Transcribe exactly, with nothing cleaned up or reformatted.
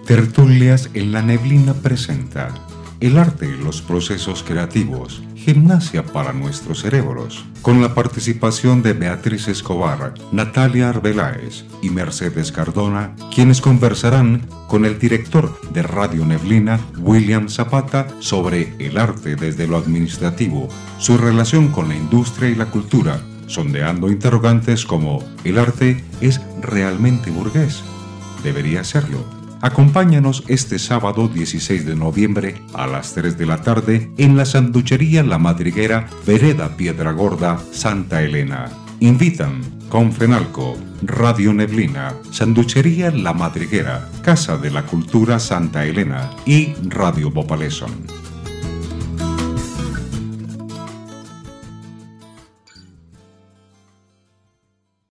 Tertulias en la Neblina presenta el arte y los procesos creativos, gimnasia para nuestros cerebros, con la participación de Beatriz Escobar, Natalia Arbeláez y Mercedes Cardona, quienes conversarán con el director de Radio Neblina, William Zapata, sobre el arte desde lo administrativo, su relación con la industria y la cultura, sondeando interrogantes como ¿el arte es realmente burgués? ¿Debería serlo? Acompáñanos este sábado dieciséis de noviembre a las tres de la tarde en la Sanduchería La Madriguera, Vereda Piedragorda, Santa Elena. Invitan Confenalco, Radio Neblina, Sanduchería La Madriguera, Casa de la Cultura Santa Elena y Radio Bopaleson.